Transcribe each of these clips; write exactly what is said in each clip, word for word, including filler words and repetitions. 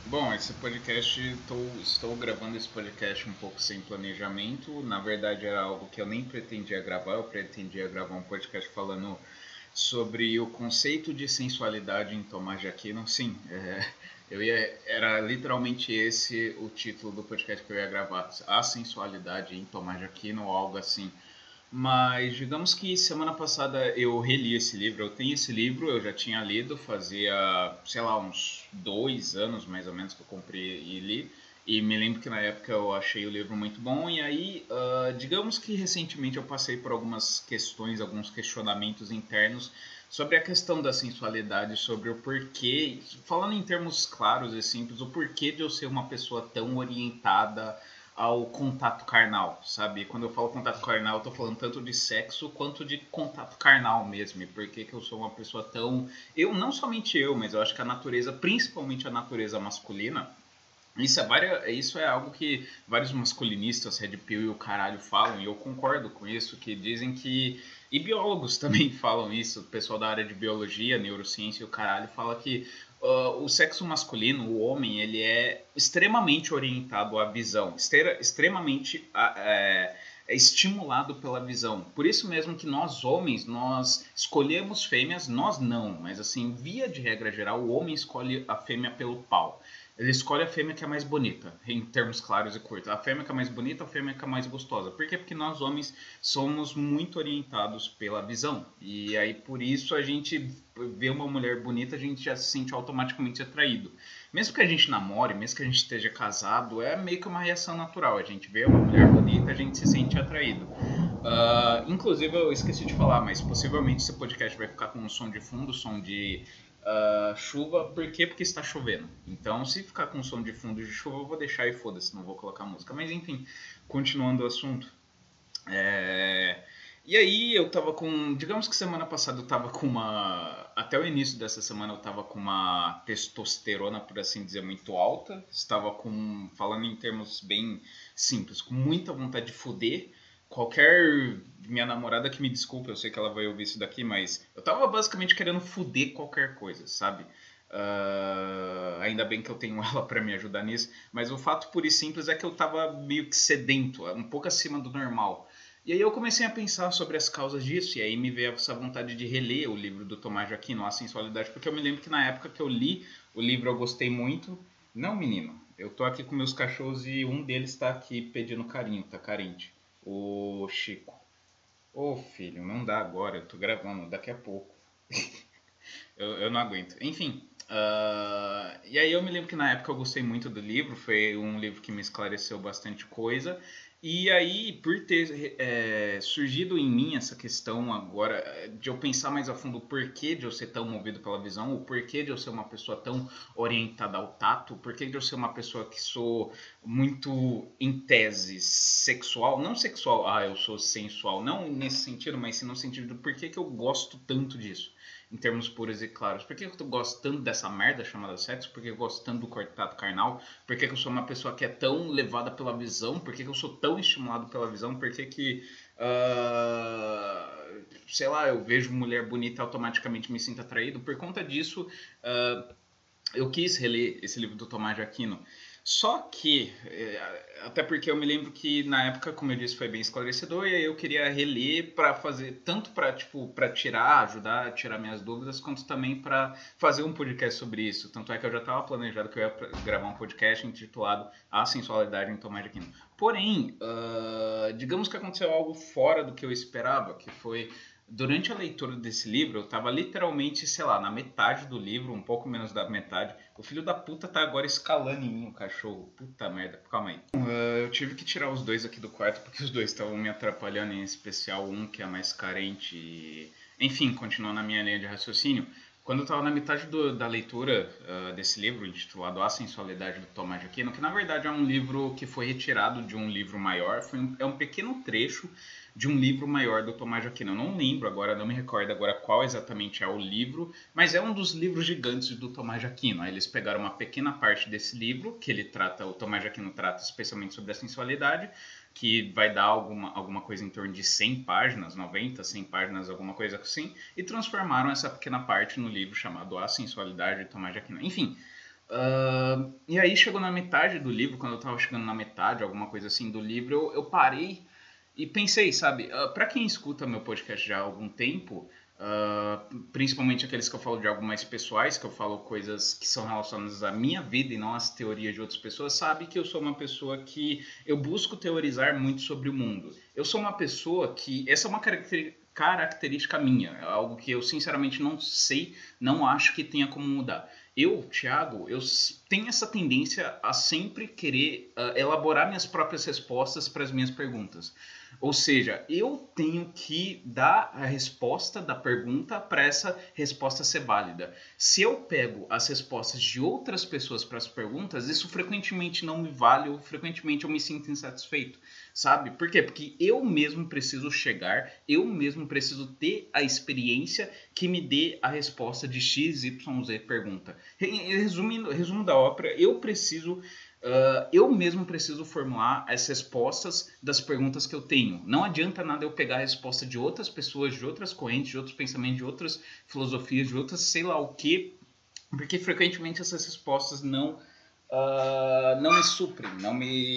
Bom, esse podcast, tô, estou gravando esse podcast um pouco sem planejamento. Na verdade, era algo que eu nem pretendia gravar. Eu pretendia gravar um podcast falando sobre o conceito de sensualidade em Tomás de Aquino. Sim, é, eu ia, era literalmente esse o título do podcast que eu ia gravar: A Sensualidade em Tomás de Aquino, ou algo assim. Mas digamos que semana passada eu reli esse livro. Eu tenho esse livro, eu já tinha lido, fazia, sei lá, uns dois anos mais ou menos que eu comprei e li. E me lembro que na época eu achei o livro muito bom. E aí, uh, digamos que recentemente eu passei por algumas questões, alguns questionamentos internos sobre a questão da sensualidade, sobre o porquê, falando em termos claros e simples, o porquê de eu ser uma pessoa tão orientada ao contato carnal, sabe? Quando eu falo contato carnal, eu tô falando tanto de sexo quanto de contato carnal mesmo. E por que que eu sou uma pessoa tão... Eu, não somente eu, mas eu acho que a natureza, principalmente a natureza masculina, isso é, várias, isso é algo que vários masculinistas, Red Pill e o caralho falam, e eu concordo com isso, que dizem que... E biólogos também falam isso, o pessoal da área de biologia, neurociência e o caralho fala que uh, o sexo masculino, o homem, ele é extremamente orientado à visão, extremamente é, é estimulado pela visão. Por isso mesmo que nós homens, nós escolhemos fêmeas, nós não, mas assim, via de regra geral, o homem escolhe a fêmea pelo pau. Ele escolhe a fêmea que é mais bonita, em termos claros e curtos. A fêmea que é mais bonita, a fêmea que é mais gostosa. Por quê? Porque nós homens somos muito orientados pela visão. E aí por isso a gente vê uma mulher bonita, a gente já se sente automaticamente atraído. Mesmo que a gente namore, mesmo que a gente esteja casado, é meio que uma reação natural. A gente vê uma mulher bonita, a gente se sente atraído. Uh, inclusive, eu esqueci de falar, mas possivelmente esse podcast vai ficar com um som de fundo, som de uh, chuva. Por quê? Porque está chovendo. Então, se ficar com som de fundo de chuva, eu vou deixar e foda-se, não vou colocar música. Mas enfim, continuando o assunto. É... E aí eu tava com, digamos que semana passada eu tava com uma, até o início dessa semana eu tava com uma testosterona, por assim dizer, muito alta. Estava com, falando em termos bem simples, com muita vontade de foder. Qualquer, minha namorada que me desculpe, eu sei que ela vai ouvir isso daqui, mas eu tava basicamente querendo foder qualquer coisa, sabe? Uh, ainda bem que eu tenho ela para me ajudar nisso, mas o fato puro e simples é que eu tava meio que sedento, um pouco acima do normal. E aí eu comecei a pensar sobre as causas disso, e aí me veio essa vontade de reler o livro do Tomás de Aquino, A Sensualidade, porque eu me lembro que na época que eu li o livro eu gostei muito. Não, menino, eu tô aqui com meus cachorros e um deles tá aqui pedindo carinho, tá carente. O Chico. Ô filho, não dá agora, eu tô gravando, daqui a pouco. eu, eu não aguento. Enfim, uh, e aí eu me lembro que na época eu gostei muito do livro, foi um livro que me esclareceu bastante coisa. E aí, por ter é, surgido em mim essa questão agora de eu pensar mais a fundo o porquê de eu ser tão movido pela visão, o porquê de eu ser uma pessoa tão orientada ao tato, o porquê de eu ser uma pessoa que sou muito, em tese, sexual, não sexual, ah, eu sou sensual, não nesse sentido, mas sim no sentido do porquê que eu gosto tanto disso em termos puros e claros. Por que eu gosto tanto dessa merda chamada sexo? Por que eu gosto tanto do contato carnal? Por que eu sou uma pessoa que é tão levada pela visão? Por que eu sou tão estimulado pela visão? Por que que... Uh, sei lá, eu vejo mulher bonita e automaticamente me sinto atraído? Por conta disso, uh, eu quis reler esse livro do Tomás de Aquino. Só que, até porque eu me lembro que na época, como eu disse, foi bem esclarecedor, e aí eu queria reler para fazer, tanto para tipo, para tirar, ajudar a tirar minhas dúvidas, quanto também para fazer um podcast sobre isso. Tanto é que eu já estava planejado que eu ia gravar um podcast intitulado A Sensualidade em Tomás de Aquino. Porém, uh, digamos que aconteceu algo fora do que eu esperava, que foi durante a leitura desse livro, eu tava literalmente, sei lá, na metade do livro, um pouco menos da metade. O filho da puta tá agora escalando em mim, o cachorro. Puta merda, calma aí. Uh, eu tive que tirar os dois aqui do quarto porque os dois estavam me atrapalhando, em especial um que é mais carente. E... Enfim, continuando na minha linha de raciocínio. Quando eu estava na metade do, da leitura uh, desse livro, intitulado A Sensualidade do Tomás de Aquino, que na verdade é um livro que foi retirado de um livro maior, foi um, é um pequeno trecho de um livro maior do Tomás de Aquino. Eu não lembro agora, não me recordo agora qual exatamente é o livro, mas é um dos livros gigantes do Tomás de Aquino. Aí eles pegaram uma pequena parte desse livro, que ele trata, o Tomás de Aquino trata especialmente sobre a sensualidade, que vai dar alguma, alguma coisa em torno de cem páginas, noventa, cem páginas, alguma coisa assim, e transformaram essa pequena parte no livro chamado A Sensualidade de Tomás de Aquino. Enfim, uh, e aí chegou na metade do livro, quando eu tava chegando na metade, alguma coisa assim do livro, eu, eu parei e pensei, sabe, uh, para quem escuta meu podcast já há algum tempo, uh, principalmente aqueles que eu falo de algo mais pessoais, que eu falo coisas que são relacionadas à minha vida e não às teorias de outras pessoas, sabe que eu sou uma pessoa que eu busco teorizar muito sobre o mundo. Eu sou uma pessoa que, essa é uma característica característica minha, é algo que eu sinceramente não sei, não acho que tenha como mudar. Eu, Thiago, eu tenho essa tendência a sempre querer uh, elaborar minhas próprias respostas para as minhas perguntas. Ou seja, eu tenho que dar a resposta da pergunta para essa resposta ser válida. Se eu pego as respostas de outras pessoas para as perguntas, isso frequentemente não me vale ou frequentemente eu me sinto insatisfeito, sabe? Por quê? Porque eu mesmo preciso chegar, eu mesmo preciso ter a experiência que me dê a resposta de X, Y, Z pergunta. Resumindo, resumo da ópera, eu preciso... Uh, eu mesmo preciso formular as respostas das perguntas que eu tenho. Não adianta nada eu pegar a resposta de outras pessoas, de outras correntes, de outros pensamentos, de outras filosofias, de outras sei lá o que, porque frequentemente essas respostas não, uh, não me suprem, não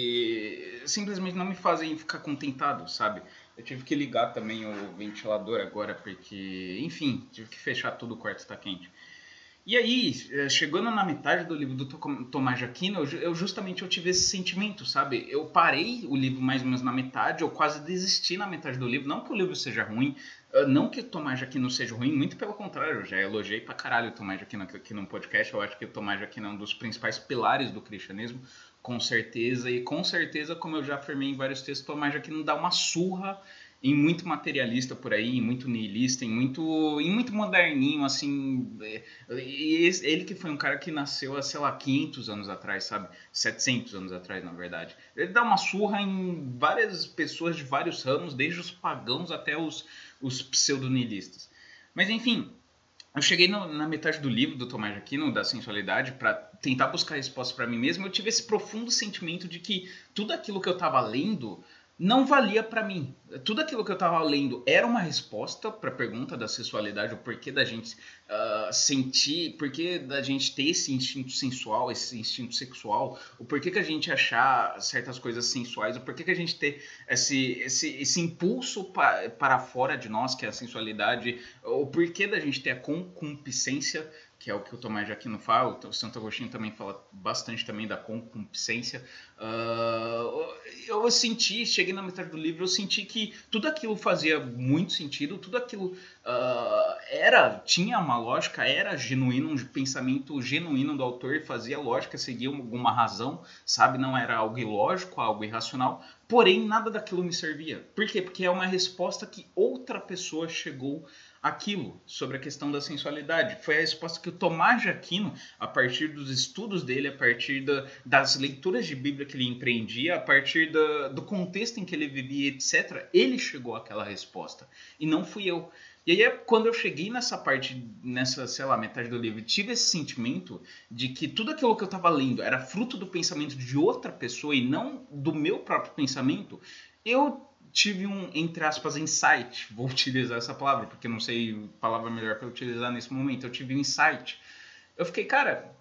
me, simplesmente não me fazem ficar contentado, sabe? Eu tive que ligar também o ventilador agora porque, enfim, tive que fechar tudo, o quarto está quente. E aí, chegando na metade do livro do Tomás de Aquino, eu justamente eu tive esse sentimento, sabe? Eu parei o livro mais ou menos na metade, eu quase desisti na metade do livro. Não que o livro seja ruim, não que o Tomás de Aquino seja ruim, muito pelo contrário, eu já elogiei pra caralho o Tomás de Aquino aqui no podcast. Eu acho que o Tomás de Aquino é um dos principais pilares do cristianismo, com certeza. E com certeza, como eu já afirmei em vários textos, o Tomás de Aquino dá uma surra em muito materialista por aí, em muito niilista, em muito, em muito moderninho, assim. E ele que foi um cara que nasceu há, sei lá, quinhentos anos atrás, sabe? setecentos anos atrás, na verdade. Ele dá uma surra em várias pessoas de vários ramos, desde os pagãos até os, os pseudonihilistas. Mas, enfim, eu cheguei no, na metade do livro do Tomás de Aquino, da sensualidade, para tentar buscar respostas para mim mesmo. Eu tive esse profundo sentimento de que tudo aquilo que eu estava lendo não valia para mim. Tudo aquilo que eu estava lendo era uma resposta para a pergunta da sexualidade, o porquê da gente uh, sentir, porquê da gente ter esse instinto sensual, esse instinto sexual, o porquê que a gente achar certas coisas sensuais, o porquê que a gente ter esse, esse, esse impulso pa, para fora de nós, que é a sensualidade, o porquê da gente ter a concupiscência, que é o que o Tomás de Aquino fala, o Santo Agostinho também fala bastante também da concupiscência. Uh, eu senti, cheguei na metade do livro, eu senti que tudo aquilo fazia muito sentido, tudo aquilo uh, era, tinha uma lógica, era genuíno, um pensamento genuíno do autor, fazia lógica, seguia alguma razão, sabe? Não era algo ilógico, algo irracional, porém nada daquilo me servia. Por quê? Porque é uma resposta que outra pessoa chegou aquilo, sobre a questão da sensualidade. Foi a resposta que o Tomás de Aquino, a partir dos estudos dele, a partir da, das leituras de Bíblia que ele empreendia, a partir da, do contexto em que ele vivia, etcétera, ele chegou àquela resposta, e não fui eu. E aí, quando eu cheguei nessa parte, nessa, sei lá, metade do livro, tive esse sentimento de que tudo aquilo que eu estava lendo era fruto do pensamento de outra pessoa e não do meu próprio pensamento, eu tive um, entre aspas, insight. Vou utilizar essa palavra, porque não sei a palavra melhor para utilizar nesse momento. Eu tive um insight. Eu fiquei, cara,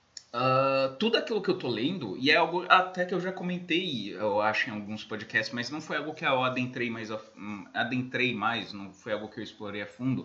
uh, tudo aquilo que eu tô lendo, e é algo até que eu já comentei, eu acho, em alguns podcasts, mas não foi algo que eu adentrei mais, adentrei mais, não foi algo que eu explorei a fundo.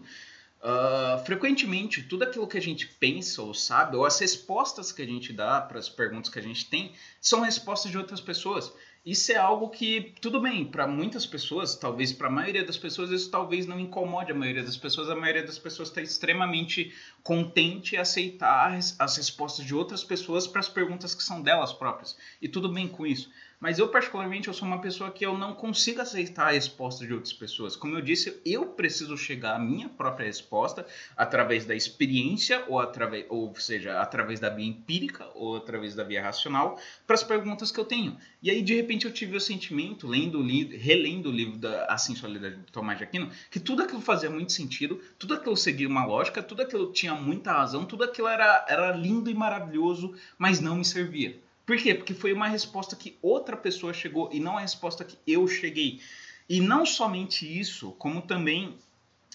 Uh, frequentemente, tudo aquilo que a gente pensa ou sabe, ou as respostas que a gente dá para as perguntas que a gente tem, são respostas de outras pessoas. Isso é algo que, tudo bem, para muitas pessoas, talvez para a maioria das pessoas, isso talvez não incomode a maioria das pessoas. A maioria das pessoas está extremamente contente em aceitar as respostas de outras pessoas para as perguntas que são delas próprias. E tudo bem com isso. Mas eu, particularmente, eu sou uma pessoa que eu não consigo aceitar a resposta de outras pessoas. Como eu disse, eu preciso chegar à minha própria resposta através da experiência, ou, através, ou seja, através da via empírica, ou através da via racional, para as perguntas que eu tenho. E aí, de repente, eu tive o sentimento, lendo, relendo o livro da A Sensualidade do Tomás de Aquino, que tudo aquilo fazia muito sentido, tudo aquilo seguia uma lógica, tudo aquilo tinha muita razão, tudo aquilo era, era lindo e maravilhoso, mas não me servia. Por quê? Porque foi uma resposta que outra pessoa chegou e não a resposta que eu cheguei. E não somente isso, como também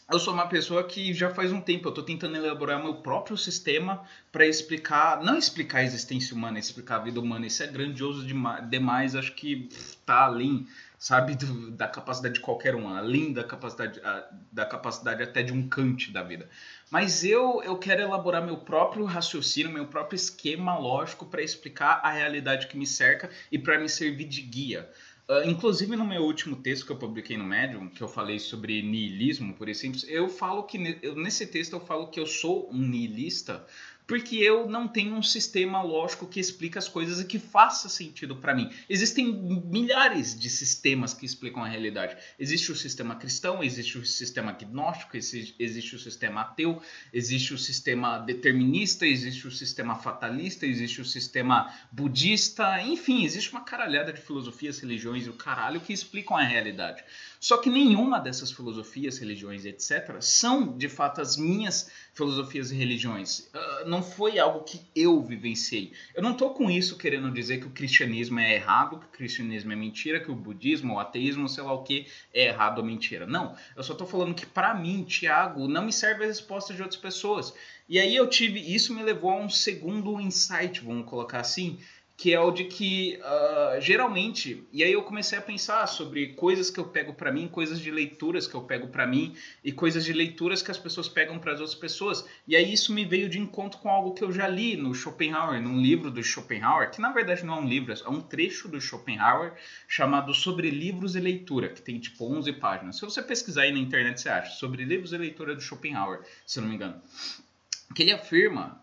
eu sou uma pessoa que já faz um tempo eu estou tentando elaborar meu próprio sistema para explicar, não explicar a existência humana, explicar a vida humana. Isso é grandioso demais, acho que está além, sabe, do, da capacidade de qualquer um, além da capacidade, da capacidade até de um Kant da vida. Mas eu, eu quero elaborar meu próprio raciocínio, meu próprio esquema lógico para explicar a realidade que me cerca e para me servir de guia. Uh, inclusive no meu último texto que eu publiquei no Medium, que eu falei sobre niilismo, por exemplo, eu falo que eu, nesse texto eu falo que eu sou um niilista porque eu não tenho um sistema lógico que explica as coisas e que faça sentido para mim. Existem milhares de sistemas que explicam a realidade. Existe o sistema cristão, existe o sistema agnóstico, existe o sistema ateu, existe o sistema determinista, existe o sistema fatalista, existe o sistema budista, enfim, existe uma caralhada de filosofias, religiões e o caralho que explicam a realidade. Só que nenhuma dessas filosofias, religiões, etcétera, são, de fato, as minhas filosofias e religiões. Uh, não foi algo que eu vivenciei. Eu não estou com isso querendo dizer que o cristianismo é errado, que o cristianismo é mentira, que o budismo, o ateísmo, sei lá o que, é errado ou mentira. Não, eu só estou falando que, para mim, Tiago, não me serve a resposta de outras pessoas. E aí eu tive, isso me levou a um segundo insight, vamos colocar assim, que é o de que, uh, geralmente, e aí eu comecei a pensar sobre coisas que eu pego para mim, coisas de leituras que eu pego para mim, e coisas de leituras que as pessoas pegam para as outras pessoas, e aí isso me veio de encontro com algo que eu já li no Schopenhauer, num livro do Schopenhauer, que na verdade não é um livro, é um trecho do Schopenhauer, chamado Sobre Livros e Leitura, que tem tipo onze páginas. Se você pesquisar aí na internet, você acha, Sobre Livros e Leitura do Schopenhauer, se eu não me engano. Que ele afirma,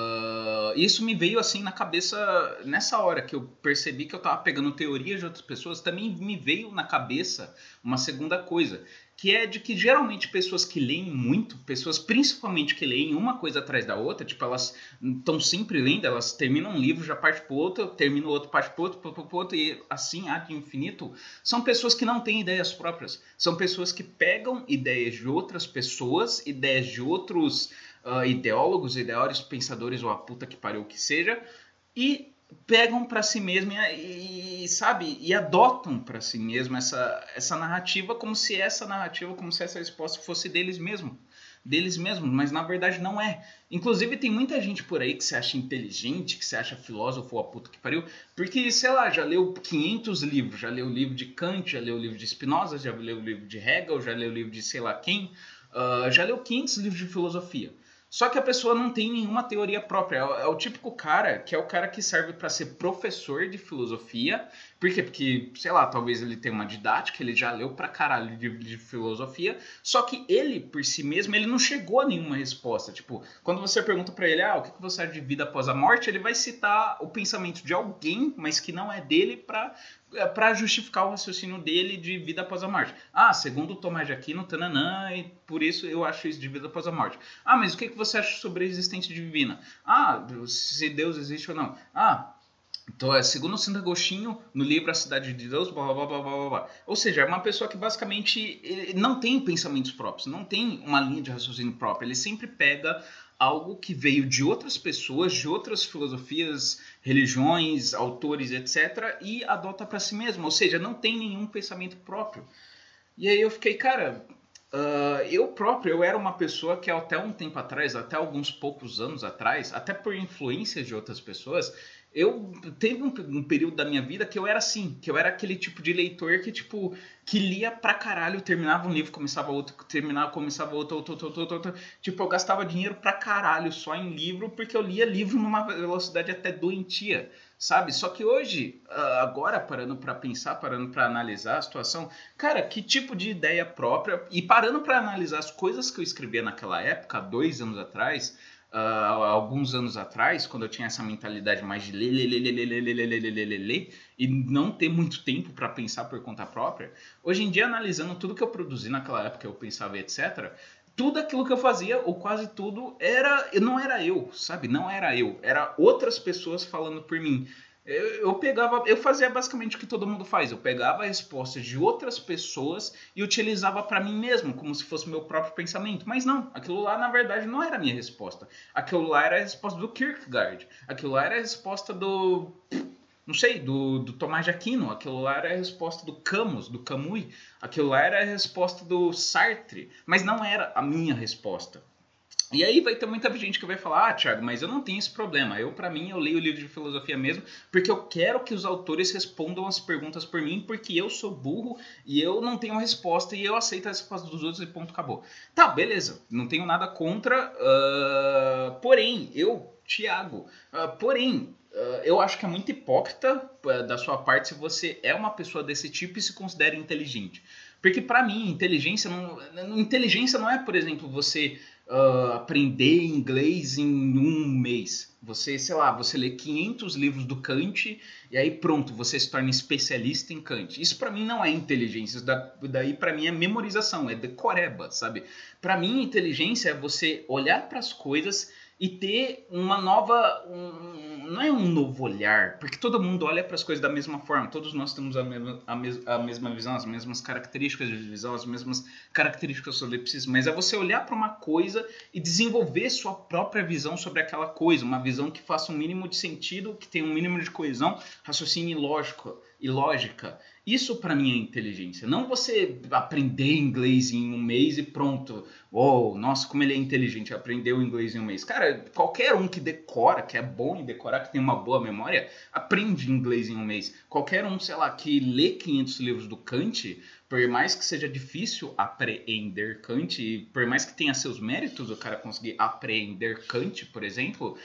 uh, isso me veio assim na cabeça nessa hora que eu percebi que eu estava pegando teorias de outras pessoas, também me veio na cabeça uma segunda coisa, que é de que geralmente pessoas que leem muito, pessoas principalmente que leem uma coisa atrás da outra, tipo, elas estão sempre lendo, elas terminam um livro, já parte para o outro, termina o outro, parte para o outro, para o outro, e assim há de infinito, são pessoas que não têm ideias próprias, são pessoas que pegam ideias de outras pessoas, ideias de outros Uh, ideólogos, ideólogos, pensadores ou a puta que pariu que seja, e pegam para si mesmo e, e, sabe, e adotam para si mesmo essa, essa narrativa como se essa narrativa, como se essa resposta fosse deles mesmos, deles mesmos, mas na verdade não é. Inclusive tem muita gente por aí que se acha inteligente, que se acha filósofo ou a puta que pariu, porque, sei lá, já leu quinhentos livros, já leu o livro de Kant, já leu o livro de Spinoza, já leu o livro de Hegel, já leu o livro de sei lá quem, uh, já leu quinhentos livros de filosofia. Só que a pessoa não tem nenhuma teoria própria. É o típico cara que é o cara que serve para ser professor de filosofia. Por quê? Porque, sei lá, talvez ele tenha uma didática, ele já leu pra caralho de, de filosofia. Só que ele, por si mesmo, ele não chegou a nenhuma resposta. Tipo, quando você pergunta para ele, ah, o que você acha de vida após a morte? Ele vai citar o pensamento de alguém, mas que não é dele, para para justificar o raciocínio dele de vida após a morte. Ah, segundo o Tomás de Aquino, tananã, e por isso eu acho isso de vida após a morte. Ah, mas o que você acha sobre a existência divina? Ah, se Deus existe ou não. Ah, então, é, segundo o Santo Agostinho, no livro A Cidade de Deus, blá, blá, blá, blá, blá. Ou seja, é uma pessoa que basicamente não tem pensamentos próprios, não tem uma linha de raciocínio própria. Ele sempre pega algo que veio de outras pessoas, de outras filosofias, religiões, autores, etcétera, e adota para si mesmo. Ou seja, não tem nenhum pensamento próprio. E aí eu fiquei, cara... Uh, eu próprio, eu era uma pessoa que até um tempo atrás, até alguns poucos anos atrás, até por influência de outras pessoas, eu teve um, um período da minha vida que eu era assim, que eu era aquele tipo de leitor que, tipo, que lia pra caralho, terminava um livro, começava outro, terminava, começava outro, outro, outro, outro, outro, tipo, eu gastava dinheiro pra caralho só em livro, porque eu lia livro numa velocidade até doentia, sabe? Só que hoje, agora, parando pra pensar, parando pra analisar a situação, cara, que tipo de ideia própria, e parando pra analisar as coisas que eu escrevia naquela época, dois anos atrás, Uh, alguns anos atrás, quando eu tinha essa mentalidade mais de ler, ler, ler, ler, ler, ler, ler, ler, ler, ler, ler, e não ter muito tempo para pensar por conta própria, hoje em dia, analisando tudo que eu produzi naquela época, eu pensava, etcétera, tudo aquilo que eu fazia, ou quase tudo, era, não era eu, sabe? Não era eu, era outras pessoas falando por mim. Eu, eu pegava, eu fazia basicamente o que todo mundo faz. Eu pegava respostas de outras pessoas e utilizava para mim mesmo, como se fosse meu próprio pensamento. Mas não, aquilo lá na verdade não era a minha resposta. Aquilo lá era a resposta do Kierkegaard. Aquilo lá era a resposta do... não sei, do, do Tomás de Aquino, aquilo lá era a resposta do Camus, do Camus, aquilo lá era a resposta do Sartre, mas não era a minha resposta. E aí vai ter muita gente que vai falar, ah, Thiago, mas eu não tenho esse problema. Eu, para mim, eu leio o livro de filosofia mesmo, porque eu quero que os autores respondam as perguntas por mim, porque eu sou burro e eu não tenho a resposta e eu aceito a resposta dos outros e ponto, acabou. Tá, beleza, não tenho nada contra, uh, porém, eu, Thiago, uh, porém, uh, eu acho que é muito hipócrita uh, da sua parte se você é uma pessoa desse tipo e se considera inteligente. Porque para mim, inteligência não, inteligência não é, por exemplo, você uh, aprender inglês em um mês. Você, sei lá, você lê quinhentos livros do Kant e aí pronto, você se torna especialista em Kant. Isso para mim não é inteligência, isso daí para mim é memorização, é decoreba, sabe? Para mim, inteligência é você olhar para as coisas e ter uma nova, um, não é um novo olhar, porque todo mundo olha para as coisas da mesma forma, todos nós temos a mesma, a, mes, a mesma visão, as mesmas características de visão, as mesmas características solipsismo, mas é você olhar para uma coisa e desenvolver sua própria visão sobre aquela coisa, uma visão que faça um mínimo de sentido, que tenha um mínimo de coesão, raciocínio lógico e lógica. Isso para mim é inteligência, não você aprender inglês em um mês e pronto. Oh, nossa, como ele é inteligente, aprendeu inglês em um mês. Cara, qualquer um que decora, que é bom em decorar, que tem uma boa memória, aprende inglês em um mês. Qualquer um, sei lá, que lê quinhentos livros do Kant, por mais que seja difícil apreender Kant, e por mais que tenha seus méritos o cara conseguir apreender Kant, por exemplo,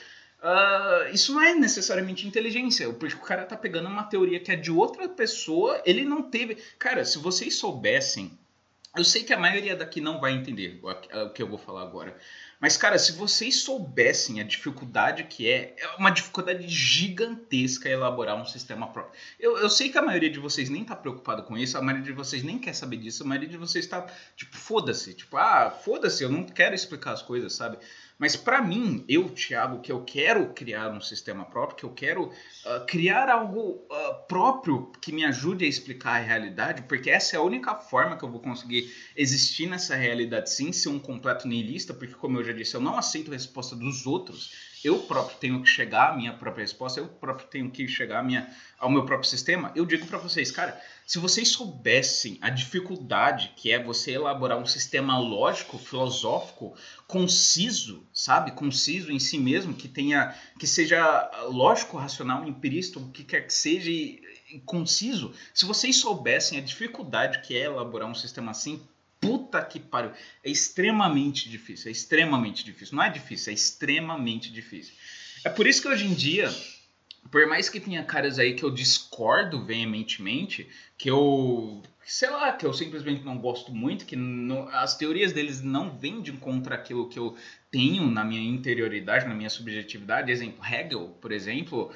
Uh, isso não é necessariamente inteligência, porque o cara tá pegando uma teoria que é de outra pessoa, ele não teve... Cara, se vocês soubessem... Eu sei que a maioria daqui não vai entender o que eu vou falar agora. Mas, cara, se vocês soubessem a dificuldade que é, é uma dificuldade gigantesca elaborar um sistema próprio. Eu, eu sei que a maioria de vocês nem tá preocupado com isso, a maioria de vocês nem quer saber disso, a maioria de vocês tá, tipo, foda-se. Tipo, ah, foda-se, eu não quero explicar as coisas, sabe? Mas para mim, eu, Thiago, que eu quero criar um sistema próprio, que eu quero uh, criar algo uh, próprio que me ajude a explicar a realidade, porque essa é a única forma que eu vou conseguir existir nessa realidade sem ser um completo nihilista, porque, como eu já disse, eu não aceito a resposta dos outros. Eu próprio tenho que chegar à minha própria resposta, eu próprio tenho que chegar à minha, ao meu próprio sistema. Eu digo para vocês, cara, se vocês soubessem a dificuldade que é você elaborar um sistema lógico, filosófico, conciso, sabe? Conciso em si mesmo, que tenha, que seja lógico, racional, empirista, o que quer que seja, e, e conciso. Se vocês soubessem a dificuldade que é elaborar um sistema assim, puta que pariu, é extremamente difícil, é extremamente difícil. Não é difícil, é extremamente difícil. É por isso que hoje em dia, por mais que tenha caras aí que eu discordo veementemente, que eu, sei lá, que eu simplesmente não gosto muito, que não, as teorias deles não vêm de encontro àquilo que eu tenho na minha interioridade, na minha subjetividade. Exemplo, Hegel, por exemplo,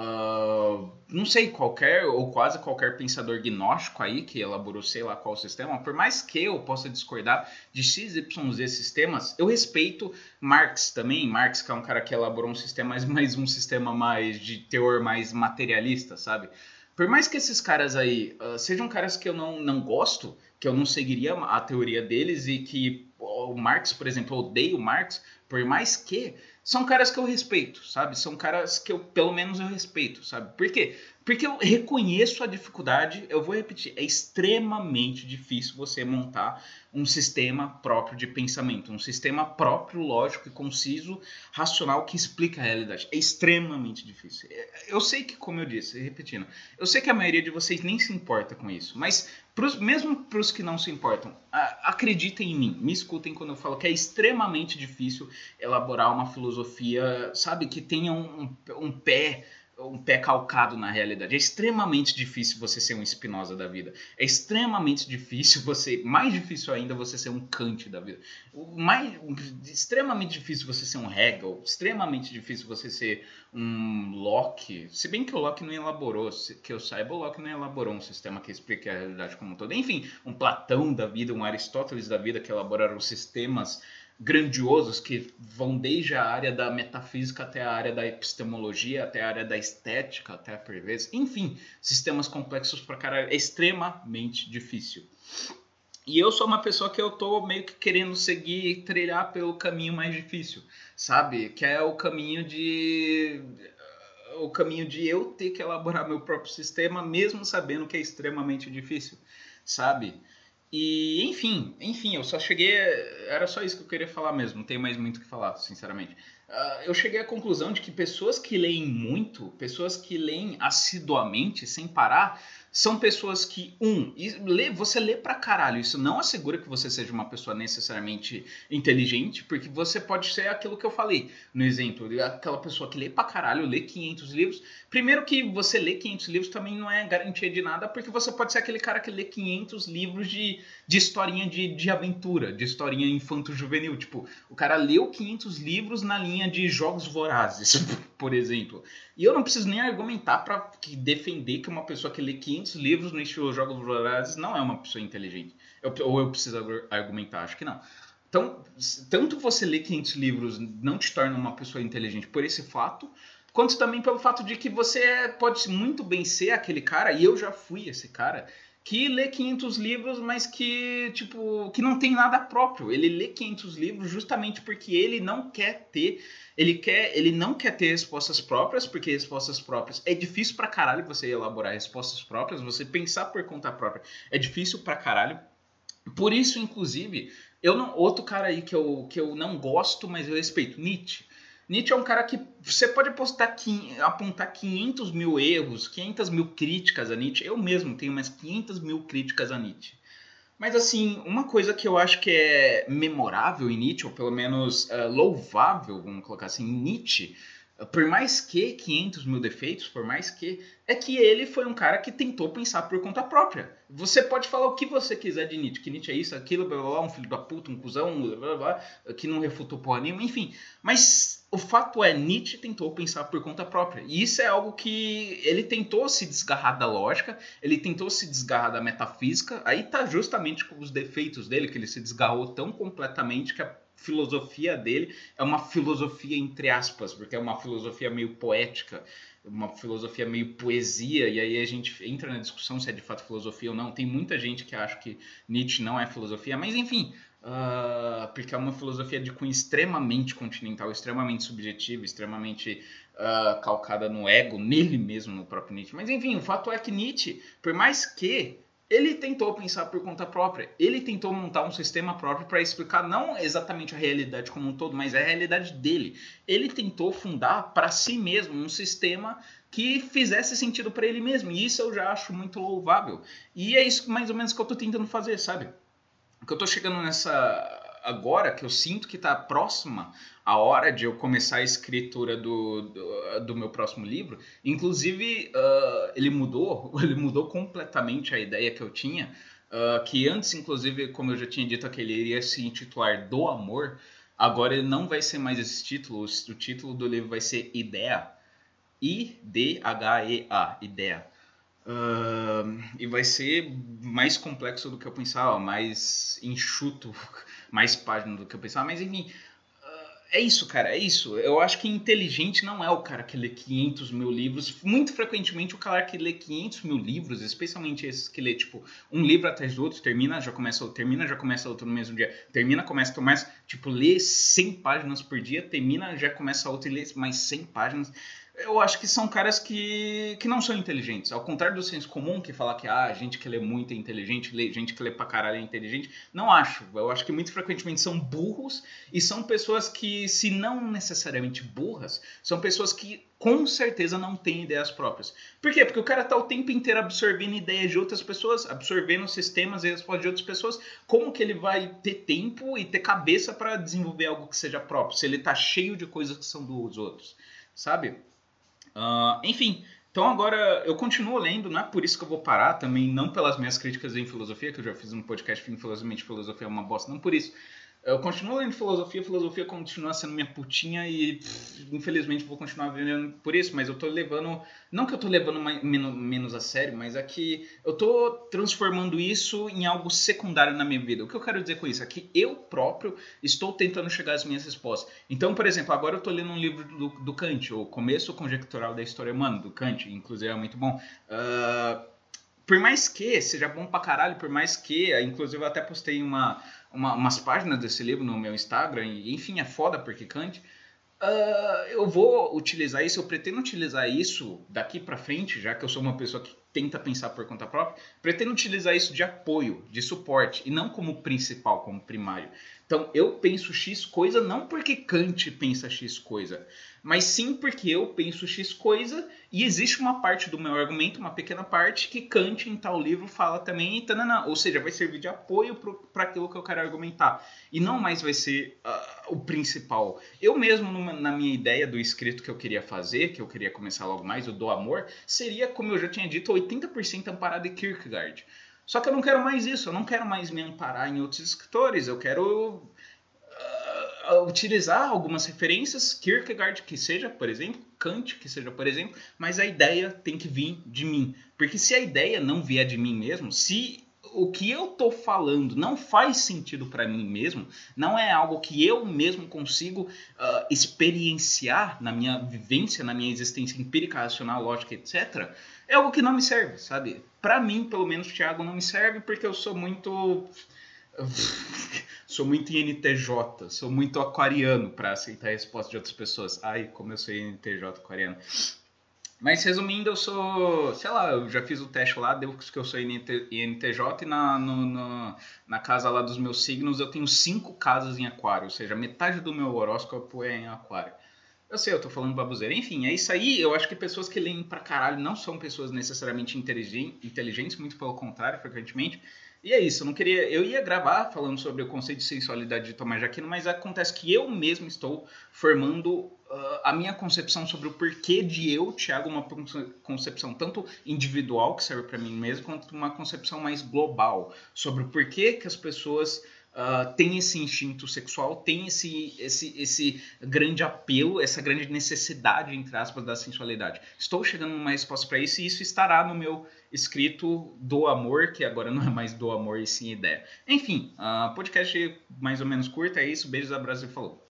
uh, não sei, qualquer ou quase qualquer pensador gnóstico aí que elaborou sei lá qual sistema, por mais que eu possa discordar de X Y Z sistemas, eu respeito Marx também. Marx, que é um cara que elaborou um sistema, mas mais um sistema mais de teor mais materialista, sabe? Por mais que esses caras aí uh, sejam caras que eu não, não gosto, que eu não seguiria a teoria deles e que o Marx, por exemplo, eu odeio o Marx, por mais que são caras que eu respeito, sabe? São caras que eu, pelo menos, eu respeito, sabe? Por quê? Porque eu reconheço a dificuldade, eu vou repetir, é extremamente difícil você montar um sistema próprio de pensamento, um sistema próprio, lógico e conciso, racional, que explica a realidade. É extremamente difícil. Eu sei que, como eu disse, repetindo, eu sei que a maioria de vocês nem se importa com isso, mas pros, mesmo para os que não se importam, acreditem em mim, me escutem quando eu falo que é extremamente difícil elaborar uma filosofia, sabe, que tenha um, um, um pé... um pé calcado na realidade. É extremamente difícil você ser um Spinoza da vida. É extremamente difícil você... Mais difícil ainda você ser um Kant da vida. Mais, extremamente difícil você ser um Hegel. Extremamente difícil você ser um Locke. Se bem que o Locke não elaborou, que eu saiba, o Locke não elaborou um sistema que explique a realidade como um todo. Enfim, um Platão da vida, um Aristóteles da vida que elaboraram sistemas grandiosos que vão desde a área da metafísica até a área da epistemologia, até a área da estética, até a perversa. Enfim, sistemas complexos pra caralho. É extremamente difícil. E eu sou uma pessoa que eu tô meio que querendo seguir, trilhar pelo caminho mais difícil, sabe? Que é o caminho de... o caminho de eu ter que elaborar meu próprio sistema, mesmo sabendo que é extremamente difícil, sabe? E, enfim, enfim, eu só cheguei. Era só isso que eu queria falar mesmo, não tem mais muito o que falar, sinceramente. Uh, eu cheguei à conclusão de que pessoas que leem muito, pessoas que leem assiduamente, sem parar, são pessoas que, um, lê, você lê pra caralho. Isso não assegura que você seja uma pessoa necessariamente inteligente, porque você pode ser aquilo que eu falei no exemplo, aquela pessoa que lê pra caralho, lê quinhentos livros. Primeiro que você lê quinhentos livros também não é garantia de nada, porque você pode ser aquele cara que lê quinhentos livros de, de historinha de, de aventura, de historinha infanto-juvenil. Tipo, o cara leu quinhentos livros na linha de Jogos Vorazes, por exemplo. E eu não preciso nem argumentar para defender que uma pessoa que lê quinhentos livros no estilo Jogos Vorazes não é uma pessoa inteligente. Eu, ou eu preciso argumentar? Acho que não. Então, tanto você ler quinhentos livros não te torna uma pessoa inteligente por esse fato, quanto também pelo fato de que você pode muito bem ser aquele cara, e eu já fui esse cara, que lê quinhentos livros, mas que, tipo, que não tem nada próprio. Ele lê quinhentos livros justamente porque ele não quer ter, ele quer, ele não quer ter respostas próprias, porque respostas próprias é difícil pra caralho você elaborar respostas próprias, você pensar por conta própria é difícil pra caralho. Por isso, inclusive, eu não, outro cara aí que eu, que eu não gosto, mas eu respeito, Nietzsche. Nietzsche é um cara que você pode apostar, apontar quinhentos mil erros, quinhentas mil críticas a Nietzsche. Eu mesmo tenho mais quinhentas mil críticas a Nietzsche. Mas assim, uma coisa que eu acho que é memorável em Nietzsche, ou pelo menos uh, louvável, vamos colocar assim, em Nietzsche, por mais que quinhentos mil defeitos, por mais que, é que ele foi um cara que tentou pensar por conta própria. Você pode falar o que você quiser de Nietzsche, que Nietzsche é isso, aquilo, blá, blá, blá, um filho da puta, um cuzão, blá, blá, blá, que não refutou porra nenhuma, enfim. Mas o fato é, Nietzsche tentou pensar por conta própria. E isso é algo que ele tentou se desgarrar da lógica, ele tentou se desgarrar da metafísica, aí tá justamente com os defeitos dele, que ele se desgarrou tão completamente que a filosofia dele é uma filosofia entre aspas, porque é uma filosofia meio poética, uma filosofia meio poesia, e aí a gente entra na discussão se é de fato filosofia ou não. Tem muita gente que acha que Nietzsche não é filosofia, mas enfim, uh, porque é uma filosofia de cunho extremamente continental, extremamente subjetiva, extremamente uh, calcada no ego, nele mesmo, no próprio Nietzsche. Mas enfim, o fato é que Nietzsche, por mais que ele tentou pensar por conta própria, ele tentou montar um sistema próprio para explicar não exatamente a realidade como um todo, mas a realidade dele. Ele tentou fundar para si mesmo um sistema que fizesse sentido para ele mesmo, e isso eu já acho muito louvável. E é isso mais ou menos que eu estou tentando fazer, sabe? Que eu estou chegando nessa agora, que eu sinto que está próxima a hora de eu começar a escritura do, do, do meu próximo livro. Inclusive, uh, ele mudou, ele mudou completamente a ideia que eu tinha, uh, que antes, inclusive, como eu já tinha dito, que ele iria se intitular Do Amor, agora ele não vai ser mais esse título, o título do livro vai ser Ideia, I D H E A, Ideia. Uh, e vai ser mais complexo do que eu pensava, mais enxuto, mais página do que eu pensava, mas enfim, uh, é isso, cara, é isso. Eu acho que inteligente não é o cara que lê quinhentos mil livros. Muito frequentemente o cara que lê quinhentos mil livros, especialmente esses que lê tipo um livro atrás do outro, termina, já começa outro, termina, já começa outro no mesmo dia, termina, começa outro mais, tipo, lê cem páginas por dia, termina, já começa outro e lê mais cem páginas. Eu acho que são caras que, que não são inteligentes. Ao contrário do senso comum, que fala que ah, gente que lê muito é inteligente, lê, gente que lê pra caralho é inteligente. Não acho. Eu acho que muito frequentemente são burros e são pessoas que, se não necessariamente burras, são pessoas que com certeza não têm ideias próprias. Por quê? Porque o cara tá o tempo inteiro absorvendo ideias de outras pessoas, absorvendo sistemas e respostas de outras pessoas. Como que ele vai ter tempo e ter cabeça para desenvolver algo que seja próprio, se ele tá cheio de coisas que são dos outros, sabe? Uh, enfim, então agora eu continuo lendo, não é por isso que eu vou parar, também não pelas minhas críticas em filosofia, que eu já fiz um podcast, infelizmente filosofia é uma bosta, não por isso. Eu continuo lendo filosofia, filosofia continua sendo minha putinha e pff, infelizmente vou continuar vivendo por isso, mas eu tô levando, não que eu tô levando mais, menos, menos a sério, mas é que eu tô transformando isso em algo secundário na minha vida. O que eu quero dizer com isso é que eu próprio estou tentando chegar às minhas respostas. Então, por exemplo, agora eu tô lendo um livro do, do Kant, o Começo Conjectural da História Humana, do Kant, inclusive é muito bom. Uh, por mais que seja bom pra caralho, por mais que, inclusive eu até postei uma... Uma, umas páginas desse livro no meu Instagram, e enfim, é foda porque Kant, Uh, eu vou utilizar isso, eu pretendo utilizar isso daqui para frente, já que eu sou uma pessoa que tenta pensar por conta própria, pretendo utilizar isso de apoio, de suporte, e não como principal, como primário. Então, eu penso X coisa não porque Kant pensa X coisa, mas sim porque eu penso X coisa e existe uma parte do meu argumento, uma pequena parte, que Kant em tal livro fala também, e tanana, ou seja, vai servir de apoio para aquilo que eu quero argumentar. E não mais vai ser uh, o principal. Eu mesmo, numa, na minha ideia do escrito que eu queria fazer, que eu queria começar logo mais, o do amor, seria, como eu já tinha dito, oitenta por cento amparado em Kierkegaard. Só que eu não quero mais isso, eu não quero mais me amparar em outros escritores, eu quero uh, utilizar algumas referências, Kierkegaard que seja, por exemplo, Kant que seja, por exemplo, mas a ideia tem que vir de mim. Porque se a ideia não vier de mim mesmo, se o que eu tô falando não faz sentido para mim mesmo, não é algo que eu mesmo consigo uh, experienciar na minha vivência, na minha existência empírica, racional, lógica, etcétera, é algo que não me serve, sabe? Para mim, pelo menos, Thiago, não me serve porque eu sou muito... sou muito I N T J, sou muito aquariano para aceitar a resposta de outras pessoas. Ai, como eu sou I N T J aquariano. Mas resumindo, eu sou, sei lá, eu já fiz o teste lá, deu que eu sou I N T J e na, no, no, na casa lá dos meus signos eu tenho cinco casas em aquário, ou seja, metade do meu horóscopo é em aquário. Eu sei, eu tô falando baboseira. Enfim, é isso aí. Eu acho que pessoas que leem pra caralho não são pessoas necessariamente inteligentes, muito pelo contrário, frequentemente. E é isso, eu não queria. Eu ia gravar falando sobre o conceito de sensualidade de Tomás de Aquino, mas acontece que eu mesmo estou formando uh, a minha concepção sobre o porquê de eu, Thiago, uma concepção tanto individual, que serve para mim mesmo, quanto uma concepção mais global, sobre o porquê que as pessoas Uh, tem esse instinto sexual, tem esse, esse, esse grande apelo, essa grande necessidade, entre aspas, da sensualidade. Estou chegando numa resposta para isso e isso estará no meu escrito do amor, que agora não é mais do amor e sim ideia. Enfim, uh, podcast mais ou menos curto, é isso. Beijos, abraços e falou.